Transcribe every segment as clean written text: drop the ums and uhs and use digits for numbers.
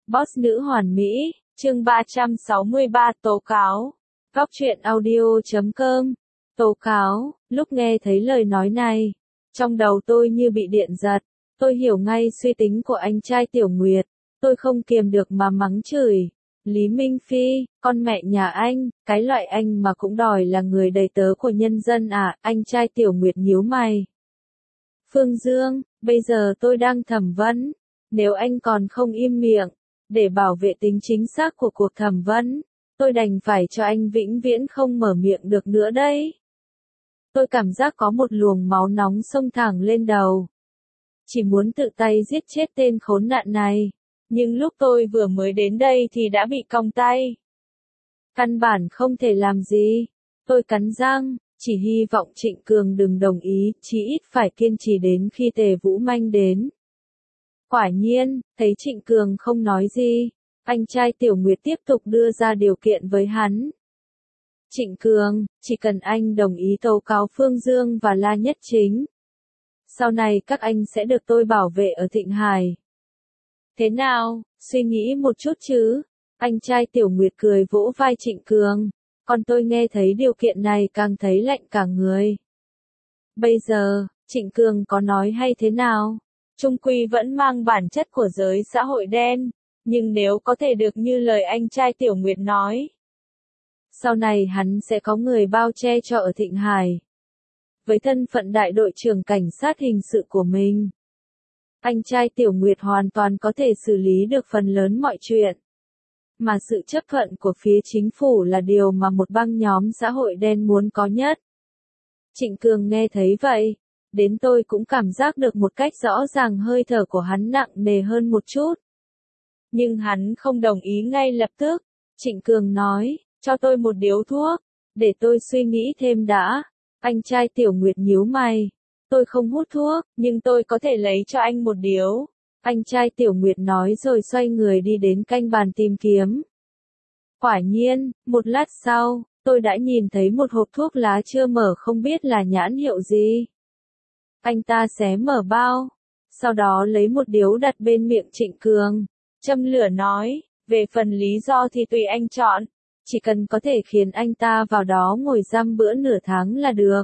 Boss nữ hoàn mỹ, chương 363 tố cáo. Góc truyện audio.com. Tố cáo, lúc nghe thấy lời nói này, trong đầu tôi như bị điện giật, tôi hiểu ngay suy tính của anh trai Tiểu Nguyệt, tôi không kiềm được mà mắng chửi. Lý Minh Phi, con mẹ nhà anh, cái loại anh mà cũng đòi là người đầy tớ của nhân dân à, anh trai Tiểu Nguyệt nhíu mày. Phương Dương, bây giờ tôi đang thẩm vấn, nếu anh còn không im miệng, để bảo vệ tính chính xác của cuộc thẩm vấn, tôi đành phải cho anh vĩnh viễn không mở miệng được nữa đấy. Tôi cảm giác có một luồng máu nóng xông thẳng lên đầu. Chỉ muốn tự tay giết chết tên khốn nạn này. Nhưng lúc tôi vừa mới đến đây thì đã bị còng tay. Căn bản không thể làm gì. Tôi cắn răng, chỉ hy vọng Trịnh Cường đừng đồng ý, chí ít phải kiên trì đến khi Tề Vũ Manh đến. Quả nhiên, thấy Trịnh Cường không nói gì, anh trai Tiểu Nguyệt tiếp tục đưa ra điều kiện với hắn. Trịnh Cường, chỉ cần anh đồng ý tố cáo Phương Dương và La Nhất Chính, sau này các anh sẽ được tôi bảo vệ ở Thịnh Hải. Thế nào, suy nghĩ một chút chứ? Anh trai Tiểu Nguyệt cười vỗ vai Trịnh Cường, còn tôi nghe thấy điều kiện này càng thấy lạnh cả người. Bây giờ, Trịnh Cường có nói hay thế nào? Chung quy vẫn mang bản chất của giới xã hội đen, nhưng nếu có thể được như lời anh trai Tiểu Nguyệt nói, sau này hắn sẽ có người bao che cho ở Thịnh Hải. Với thân phận đại đội trưởng cảnh sát hình sự của mình, anh trai Tiểu Nguyệt hoàn toàn có thể xử lý được phần lớn mọi chuyện. Mà sự chấp thuận của phía chính phủ là điều mà một băng nhóm xã hội đen muốn có nhất. Trịnh Cường nghe thấy vậy, đến tôi cũng cảm giác được một cách rõ ràng hơi thở của hắn nặng nề hơn một chút. Nhưng hắn không đồng ý ngay lập tức. Trịnh Cường nói, cho tôi một điếu thuốc, để tôi suy nghĩ thêm đã. Anh trai Tiểu Nguyệt nhíu mày. Tôi không hút thuốc, nhưng tôi có thể lấy cho anh một điếu. Anh trai Tiểu Nguyệt nói rồi xoay người đi đến canh bàn tìm kiếm. Quả nhiên, một lát sau, tôi đã nhìn thấy một hộp thuốc lá chưa mở không biết là nhãn hiệu gì. Anh ta xé mở bao, sau đó lấy một điếu đặt bên miệng Trịnh Cường, châm lửa nói, về phần lý do thì tùy anh chọn, chỉ cần có thể khiến anh ta vào đó ngồi giam bữa nửa tháng là được.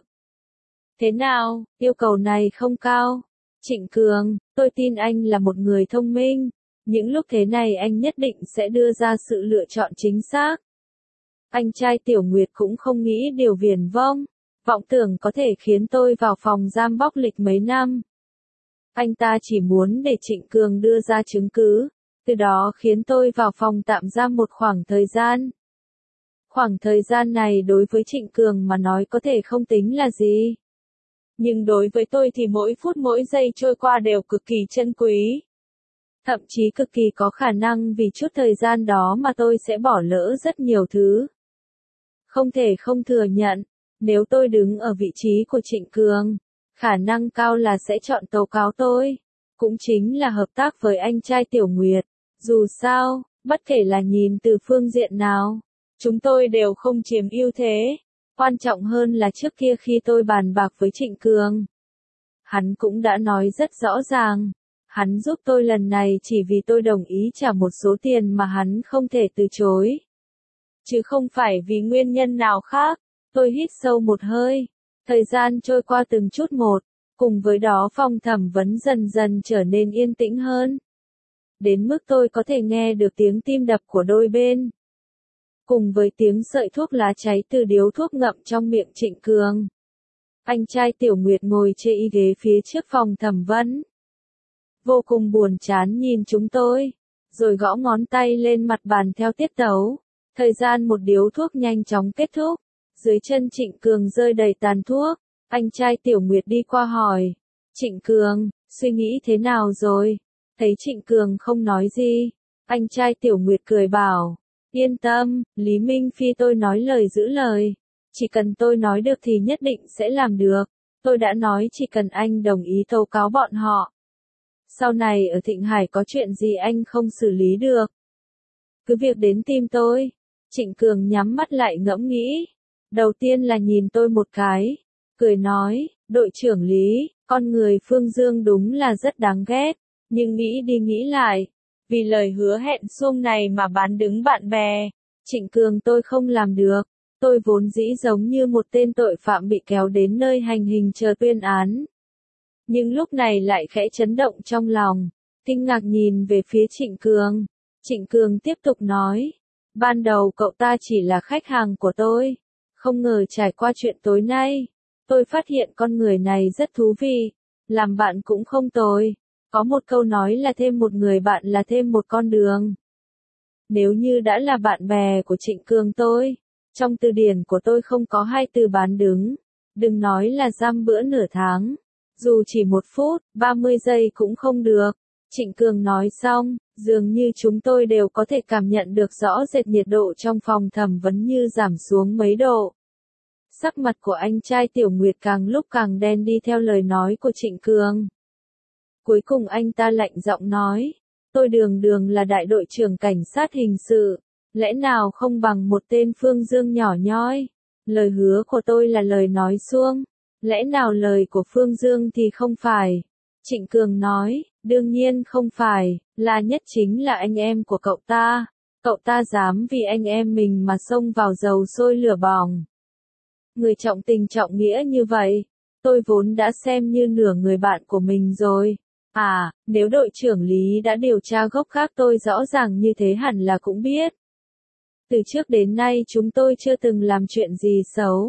Thế nào, yêu cầu này không cao? Trịnh Cường, tôi tin anh là một người thông minh, những lúc thế này anh nhất định sẽ đưa ra sự lựa chọn chính xác. Anh trai Tiểu Nguyệt cũng không nghĩ điều viển vông, vọng tưởng có thể khiến tôi vào phòng giam bóc lịch mấy năm. Anh ta chỉ muốn để Trịnh Cường đưa ra chứng cứ, từ đó khiến tôi vào phòng tạm giam một khoảng thời gian. Khoảng thời gian này đối với Trịnh Cường mà nói có thể không tính là gì. Nhưng đối với tôi thì mỗi phút mỗi giây trôi qua đều cực kỳ trân quý. Thậm chí cực kỳ có khả năng vì chút thời gian đó mà tôi sẽ bỏ lỡ rất nhiều thứ. Không thể không thừa nhận, nếu tôi đứng ở vị trí của Trịnh Cường, khả năng cao là sẽ chọn tố cáo tôi. Cũng chính là hợp tác với anh trai Tiểu Nguyệt. Dù sao, bất kể là nhìn từ phương diện nào, chúng tôi đều không chiếm ưu thế. Quan trọng hơn là trước kia khi tôi bàn bạc với Trịnh Cường, hắn cũng đã nói rất rõ ràng, hắn giúp tôi lần này chỉ vì tôi đồng ý trả một số tiền mà hắn không thể từ chối. Chứ không phải vì nguyên nhân nào khác. Tôi hít sâu một hơi, thời gian trôi qua từng chút một, cùng với đó phòng thẩm vấn dần dần trở nên yên tĩnh hơn. Đến mức tôi có thể nghe được tiếng tim đập của đôi bên. Cùng với tiếng sợi thuốc lá cháy từ điếu thuốc ngậm trong miệng Trịnh Cường. Anh trai Tiểu Nguyệt ngồi trên ghế phía trước phòng thẩm vấn. Vô cùng buồn chán nhìn chúng tôi, rồi gõ ngón tay lên mặt bàn theo tiết tấu. Thời gian một điếu thuốc nhanh chóng kết thúc, dưới chân Trịnh Cường rơi đầy tàn thuốc. Anh trai Tiểu Nguyệt đi qua hỏi, Trịnh Cường, suy nghĩ thế nào rồi? Thấy Trịnh Cường không nói gì, anh trai Tiểu Nguyệt cười bảo, yên tâm, Lý Minh Phi tôi nói lời giữ lời. Chỉ cần tôi nói được thì nhất định sẽ làm được. Tôi đã nói chỉ cần anh đồng ý tố cáo bọn họ. Sau này ở Thịnh Hải có chuyện gì anh không xử lý được, cứ việc đến tìm tôi. Trịnh Cường nhắm mắt lại ngẫm nghĩ. Đầu tiên là nhìn tôi một cái, cười nói, đội trưởng Lý, con người Phương Dương đúng là rất đáng ghét. Nhưng nghĩ đi nghĩ lại, Vì lời hứa hẹn suông này mà bán đứng bạn bè. Trịnh Cường tôi không làm được. Tôi vốn dĩ giống như một tên tội phạm bị kéo đến nơi hành hình chờ tuyên án. Nhưng lúc này lại khẽ chấn động trong lòng. Kinh ngạc nhìn về phía Trịnh Cường. Trịnh Cường tiếp tục nói. Ban đầu cậu ta chỉ là khách hàng của tôi. Không ngờ trải qua chuyện tối nay. Tôi phát hiện con người này rất thú vị. Làm bạn cũng không tồi. Có một câu nói là thêm một người bạn là thêm một con đường. Nếu như đã là bạn bè của Trịnh Cường tôi, trong từ điển của tôi không có hai từ bán đứng. Đừng nói là giam bữa nửa tháng. Dù chỉ 1 phút, 30 giây cũng không được. Trịnh Cường nói xong, dường như chúng tôi đều có thể cảm nhận được rõ rệt nhiệt độ trong phòng thẩm vấn như giảm xuống mấy độ. Sắc mặt của anh trai Tiểu Nguyệt càng lúc càng đen đi theo lời nói của Trịnh Cường. Cuối cùng anh ta lạnh giọng nói, tôi đường đường là đại đội trưởng cảnh sát hình sự, lẽ nào không bằng một tên Phương Dương nhỏ nhoi. Lời hứa của tôi là lời nói suông, lẽ nào lời của Phương Dương thì không phải. Trịnh Cường nói, đương nhiên không phải, là nhất chính là anh em của cậu ta. Cậu ta dám vì anh em mình mà xông vào dầu sôi lửa bỏng. Người trọng tình trọng nghĩa như vậy, tôi vốn đã xem như nửa người bạn của mình rồi. À, nếu đội trưởng Lý đã điều tra gốc gác tôi rõ ràng như thế hẳn là cũng biết. Từ trước đến nay chúng tôi chưa từng làm chuyện gì xấu.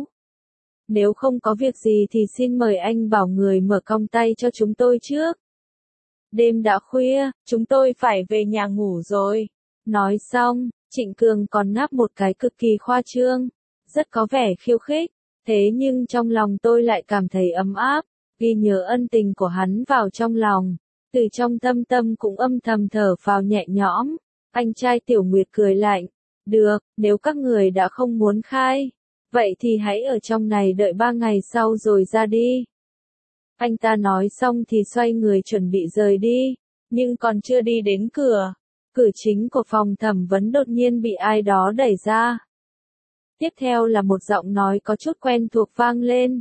Nếu không có việc gì thì xin mời anh bảo người mở cong tay cho chúng tôi trước. Đêm đã khuya, chúng tôi phải về nhà ngủ rồi. Nói xong, Trịnh Cường còn ngáp một cái cực kỳ khoa trương, rất có vẻ khiêu khích. Thế nhưng trong lòng tôi lại cảm thấy ấm áp, ghi nhớ ân tình của hắn vào trong lòng. Từ trong thâm tâm cũng âm thầm thở phào nhẹ nhõm. Anh trai Tiểu Nguyệt cười lạnh. Được, nếu các người đã không muốn khai, vậy thì hãy ở trong này đợi 3 ngày sau rồi ra đi. Anh ta nói xong thì xoay người chuẩn bị rời đi, nhưng còn chưa đi đến cửa. Cửa chính của phòng thẩm vấn đột nhiên bị ai đó đẩy ra. Tiếp theo là một giọng nói có chút quen thuộc vang lên.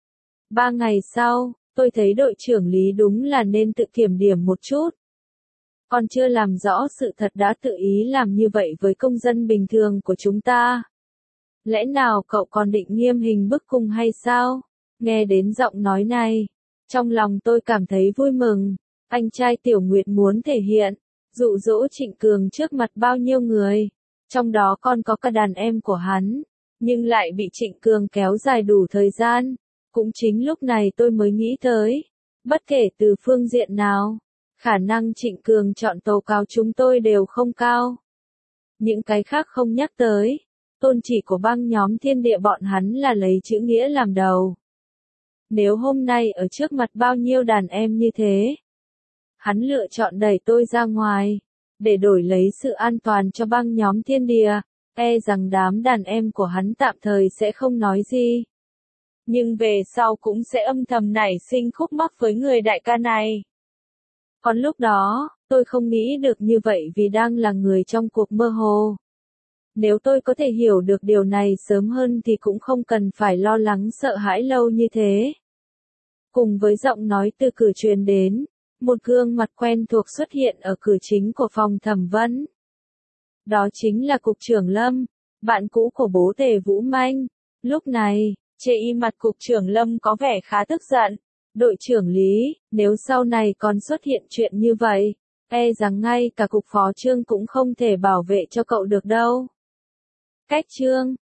3 ngày sau, tôi thấy đội trưởng Lý đúng là nên tự kiểm điểm một chút. Còn chưa làm rõ sự thật đã tự ý làm như vậy với công dân bình thường của chúng ta. Lẽ nào cậu còn định nghiêm hình bức cung hay sao? Nghe đến giọng nói này, trong lòng tôi cảm thấy vui mừng. Anh trai Tiểu Nguyệt muốn thể hiện, dụ dỗ Trịnh Cường trước mặt bao nhiêu người, trong đó còn có cả đàn em của hắn, nhưng lại bị Trịnh Cường kéo dài đủ thời gian. Cũng chính lúc này tôi mới nghĩ tới, bất kể từ phương diện nào, khả năng Trịnh Cường chọn tố cáo chúng tôi đều không cao. Những cái khác không nhắc tới, tôn chỉ của băng nhóm Thiên Địa bọn hắn là lấy chữ nghĩa làm đầu. Nếu hôm nay ở trước mặt bao nhiêu đàn em như thế, hắn lựa chọn đẩy tôi ra ngoài, để đổi lấy sự an toàn cho băng nhóm Thiên Địa, e rằng đám đàn em của hắn tạm thời sẽ không nói gì. Nhưng về sau cũng sẽ âm thầm nảy sinh khúc mắc với người đại ca này. Còn lúc đó, tôi không nghĩ được như vậy vì đang là người trong cuộc mơ hồ. Nếu tôi có thể hiểu được điều này sớm hơn thì cũng không cần phải lo lắng sợ hãi lâu như thế. Cùng với giọng nói từ cửa truyền đến, một gương mặt quen thuộc xuất hiện ở cửa chính của phòng thẩm vấn. Đó chính là Cục trưởng Lâm, bạn cũ của bố Tề Vũ Manh. Lúc này, trên mặt Cục trưởng Lâm có vẻ khá tức giận. Đội trưởng Lý, nếu sau này còn xuất hiện chuyện như vậy, e rằng ngay cả Cục Phó Trương cũng không thể bảo vệ cho cậu được đâu. Cách Trương,